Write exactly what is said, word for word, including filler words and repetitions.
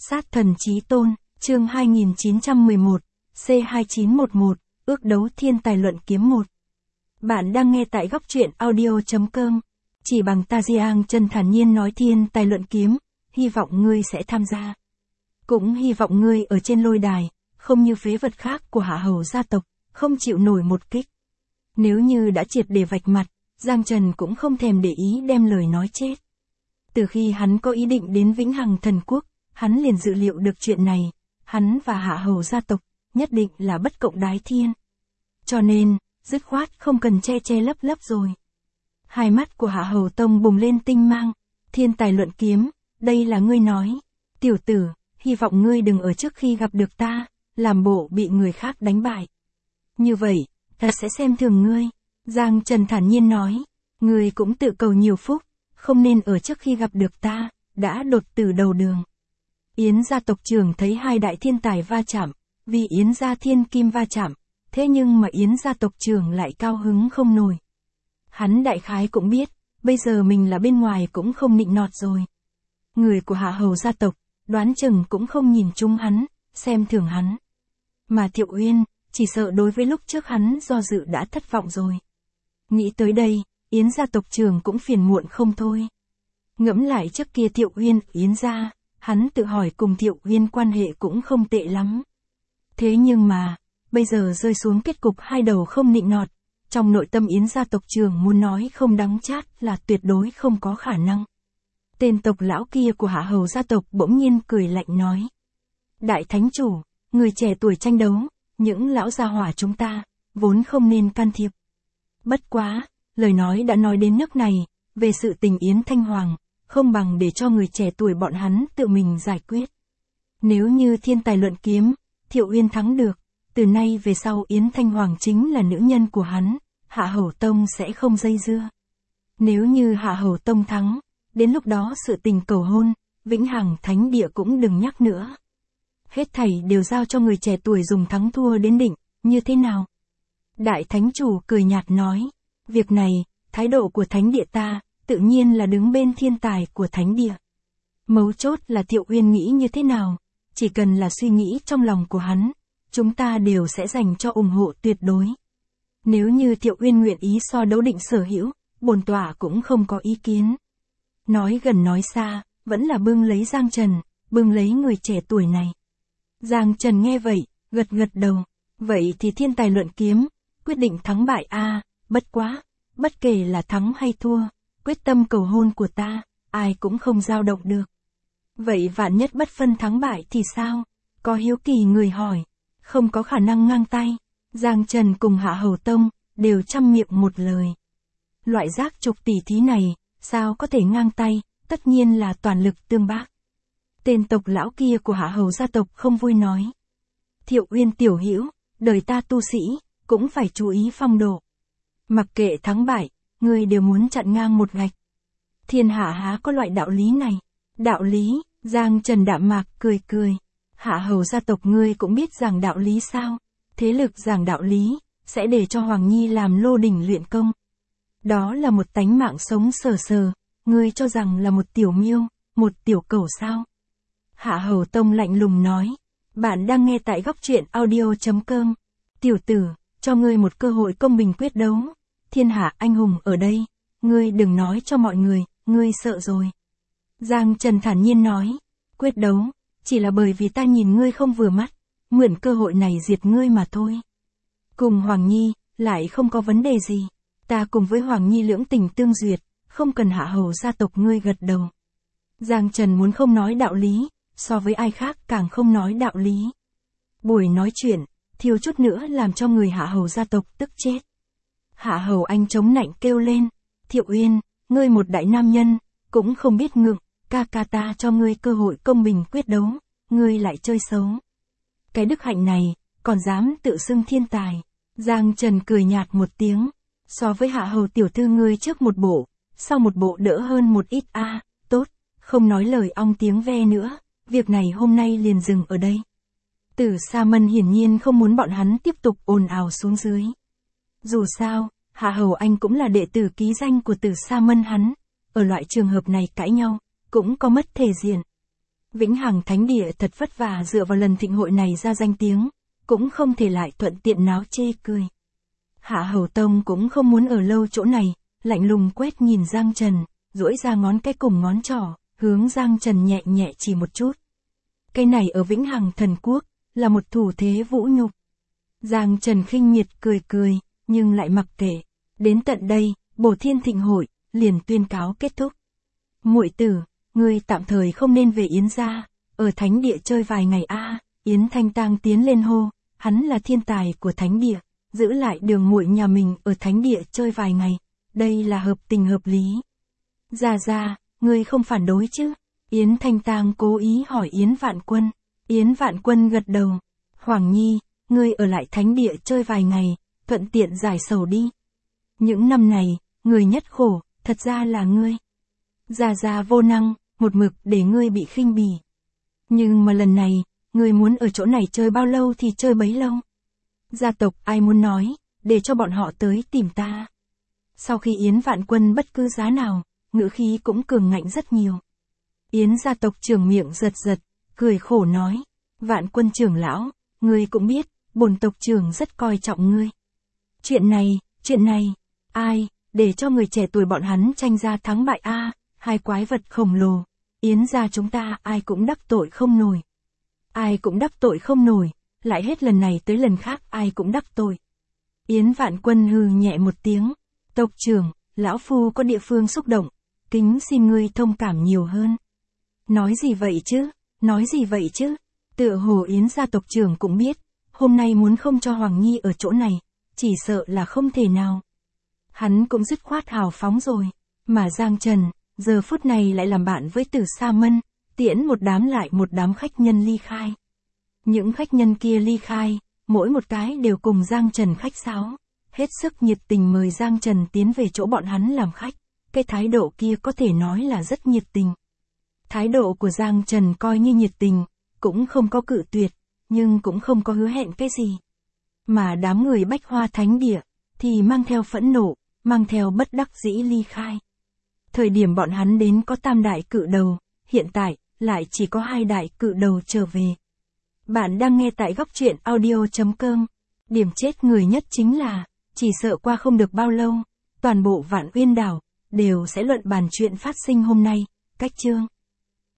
Sát thần chí tôn, chương hai nghìn chín trăm mười một, C hai chín một một, ước đấu thiên tài luận kiếm một. Bạn đang nghe tại góc truyện audio chấm com. Chỉ bằng ta Giang Trần thản nhiên nói thiên tài luận kiếm, hy vọng ngươi sẽ tham gia. Cũng hy vọng ngươi ở trên lôi đài, không như phế vật khác của hạ hầu gia tộc, không chịu nổi một kích. Nếu như đã triệt để vạch mặt, Giang Trần cũng không thèm để ý đem lời nói chết. Từ khi hắn có ý định đến Vĩnh Hằng Thần Quốc, hắn liền dự liệu được chuyện này, hắn và hạ hầu gia tộc, nhất định là bất cộng đái thiên. Cho nên, dứt khoát không cần che che lấp lấp rồi. Hai mắt của hạ hầu tông bùng lên tinh mang, thiên tài luận kiếm, đây là ngươi nói. Tiểu tử, hy vọng ngươi đừng ở trước khi gặp được ta, làm bộ bị người khác đánh bại. Như vậy, ta sẽ xem thường ngươi. Giang Trần thản nhiên nói, ngươi cũng tự cầu nhiều phúc, không nên ở trước khi gặp được ta, đã đột tử đầu đường. Yến gia tộc trưởng thấy hai đại thiên tài va chạm, vì Yến gia thiên kim va chạm, thế nhưng mà Yến gia tộc trưởng lại cao hứng không nổi. Hắn đại khái cũng biết, bây giờ mình là bên ngoài cũng không nịnh nọt rồi. Người của hạ hầu gia tộc, đoán chừng cũng không nhìn chung hắn, xem thường hắn. Mà Thiệu Uyên, chỉ sợ đối với lúc trước hắn do dự đã thất vọng rồi. Nghĩ tới đây, Yến gia tộc trưởng cũng phiền muộn không thôi. Ngẫm lại trước kia Thiệu Uyên, Yến gia, hắn tự hỏi cùng Thiệu Uyên quan hệ cũng không tệ lắm. Thế nhưng mà, bây giờ rơi xuống kết cục hai đầu không nịnh nọt, trong nội tâm Yến gia tộc trưởng muốn nói không đắng chát là tuyệt đối không có khả năng. Tên tộc lão kia của hạ hầu gia tộc bỗng nhiên cười lạnh nói. Đại thánh chủ, người trẻ tuổi tranh đấu, những lão gia hỏa chúng ta, vốn không nên can thiệp. Bất quá, lời nói đã nói đến nước này, về sự tình Yến Thanh Hoàng, không bằng để cho người trẻ tuổi bọn hắn tự mình giải quyết. Nếu như thiên tài luận kiếm, Thiệu Uyên thắng được, từ nay về sau Yến Thanh Hoàng chính là nữ nhân của hắn, Hạ Hầu Tông sẽ không dây dưa. Nếu như Hạ Hầu Tông thắng, đến lúc đó sự tình cầu hôn, Vĩnh Hằng Thánh Địa cũng đừng nhắc nữa. Hết thảy đều giao cho người trẻ tuổi dùng thắng thua đến định, như thế nào? Đại Thánh Chủ cười nhạt nói, việc này, thái độ của Thánh Địa ta, tự nhiên là đứng bên thiên tài của Thánh Địa. Mấu chốt là Thiệu Uyên nghĩ như thế nào, chỉ cần là suy nghĩ trong lòng của hắn, chúng ta đều sẽ dành cho ủng hộ tuyệt đối. Nếu như Thiệu Uyên nguyện ý so đấu định sở hữu, bổn tọa cũng không có ý kiến. Nói gần nói xa, vẫn là bưng lấy Giang Trần, bưng lấy người trẻ tuổi này. Giang Trần nghe vậy, gật gật đầu, vậy thì thiên tài luận kiếm, quyết định thắng bại a, bất quá, bất kể là thắng hay thua, quyết tâm cầu hôn của ta, ai cũng không dao động được. Vậy vạn nhất bất phân thắng bại thì sao? Có hiếu kỳ người hỏi, không có khả năng ngang tay. Giang Trần cùng Hạ Hầu Tông, đều chăm miệng một lời. Loại giác trục tỷ thí này, sao có thể ngang tay, tất nhiên là toàn lực tương bác. Tên tộc lão kia của Hạ Hầu gia tộc không vui nói. Thiệu Uyên tiểu hữu, đời ta tu sĩ, cũng phải chú ý phong độ. Mặc kệ thắng bại, ngươi đều muốn chặn ngang một gạch. Thiên hạ há có loại đạo lý này. Đạo lý, Giang Trần đạm mạc cười cười. Hạ hầu gia tộc ngươi cũng biết giảng đạo lý sao? Thế lực giảng đạo lý, sẽ để cho Hoàng Nhi làm lô đỉnh luyện công. Đó là một tánh mạng sống sờ sờ, ngươi cho rằng là một tiểu miêu, một tiểu cẩu sao? Hạ hầu tông lạnh lùng nói, bạn đang nghe tại góc truyện audio chấm com. Tiểu tử, cho ngươi một cơ hội công bình quyết đấu. Thiên hạ anh hùng ở đây, ngươi đừng nói cho mọi người, ngươi sợ rồi. Giang Trần thản nhiên nói, quyết đấu, chỉ là bởi vì ta nhìn ngươi không vừa mắt, mượn cơ hội này diệt ngươi mà thôi. Cùng Hoàng Nhi, lại không có vấn đề gì, ta cùng với Hoàng Nhi lưỡng tình tương duyệt, không cần hạ hầu gia tộc ngươi gật đầu. Giang Trần muốn không nói đạo lý, so với ai khác càng không nói đạo lý. Buổi nói chuyện, thiếu chút nữa làm cho người hạ hầu gia tộc tức chết. Hạ hầu anh chống nạnh kêu lên, Thiệu Uyên, ngươi một đại nam nhân, cũng không biết ngượng, ca ca ta cho ngươi cơ hội công bình quyết đấu, ngươi lại chơi xấu. Cái đức hạnh này, còn dám tự xưng thiên tài. Giang Trần cười nhạt một tiếng, so với hạ hầu tiểu thư ngươi trước một bộ, sau một bộ đỡ hơn một ít a, à, tốt, không nói lời ong tiếng ve nữa, việc này hôm nay liền dừng ở đây. Tử Sa Mân hiển nhiên không muốn bọn hắn tiếp tục ồn ào xuống dưới. Dù sao, Hạ Hầu Anh cũng là đệ tử ký danh của Tử Sa Mân hắn, ở loại trường hợp này cãi nhau, cũng có mất thể diện. Vĩnh Hằng Thánh Địa thật vất vả dựa vào lần thịnh hội này ra danh tiếng, cũng không thể lại thuận tiện náo chê cười. Hạ Hầu Tông cũng không muốn ở lâu chỗ này, lạnh lùng quét nhìn Giang Trần, duỗi ra ngón cái cùng ngón trỏ, hướng Giang Trần nhẹ nhẹ chỉ một chút. Cái này ở Vĩnh Hằng Thần Quốc, là một thủ thế vũ nhục. Giang Trần khinh miệt cười cười, nhưng lại mặc kệ. Đến tận đây, Bổ Thiên Thịnh Hội, liền tuyên cáo kết thúc. Muội tử, ngươi tạm thời không nên về Yến gia, ở Thánh Địa chơi vài ngày a. À. Yến Thanh Tang tiến lên hô, hắn là thiên tài của Thánh Địa, giữ lại Đường muội nhà mình ở Thánh Địa chơi vài ngày, đây là hợp tình hợp lý. Gia gia, ngươi không phản đối chứ? Yến Thanh Tang cố ý hỏi Yến Vạn Quân. Yến Vạn Quân gật đầu. Hoàng Nhi, ngươi ở lại Thánh Địa chơi vài ngày, thuận tiện giải sầu đi. Những năm này, người nhất khổ, thật ra là ngươi. Gia gia vô năng, một mực để ngươi bị khinh bỉ. Nhưng mà lần này, ngươi muốn ở chỗ này chơi bao lâu thì chơi bấy lâu. Gia tộc ai muốn nói, để cho bọn họ tới tìm ta. Sau khi Yến Vạn Quân bất cứ giá nào, ngữ khí cũng cường ngạnh rất nhiều. Yến gia tộc trưởng miệng giật giật, cười khổ nói, Vạn Quân trưởng lão, ngươi cũng biết, bổn tộc trưởng rất coi trọng ngươi. Chuyện này, chuyện này, ai, để cho người trẻ tuổi bọn hắn tranh ra thắng bại a, à, hai quái vật khổng lồ, Yến gia chúng ta ai cũng đắc tội không nổi. Ai cũng đắc tội không nổi, lại hết lần này tới lần khác ai cũng đắc tội. Yến Vạn Quân hừ nhẹ một tiếng, tộc trưởng, lão phu có địa phương xúc động, kính xin ngươi thông cảm nhiều hơn. Nói gì vậy chứ, nói gì vậy chứ, tựa hồ Yến gia tộc trưởng cũng biết, hôm nay muốn không cho Hoàng Nhi ở chỗ này, chỉ sợ là không thể nào. Hắn cũng dứt khoát hào phóng rồi, mà Giang Trần, giờ phút này lại làm bạn với Tử Sa Mân, tiễn một đám lại một đám khách nhân ly khai. Những khách nhân kia ly khai, mỗi một cái đều cùng Giang Trần khách sáo, hết sức nhiệt tình mời Giang Trần tiến về chỗ bọn hắn làm khách, cái thái độ kia có thể nói là rất nhiệt tình. Thái độ của Giang Trần coi như nhiệt tình, cũng không có cự tuyệt, nhưng cũng không có hứa hẹn cái gì. Mà đám người Bách Hoa Thánh Địa, thì mang theo phẫn nộ, mang theo bất đắc dĩ ly khai. Thời điểm bọn hắn đến có tam đại cự đầu, hiện tại, lại chỉ có hai đại cự đầu trở về. Bạn đang nghe tại góc truyện audio chấm com. Điểm chết người nhất chính là, chỉ sợ qua không được bao lâu, toàn bộ Vạn Uyên Đảo, đều sẽ luận bàn chuyện phát sinh hôm nay, cách chương.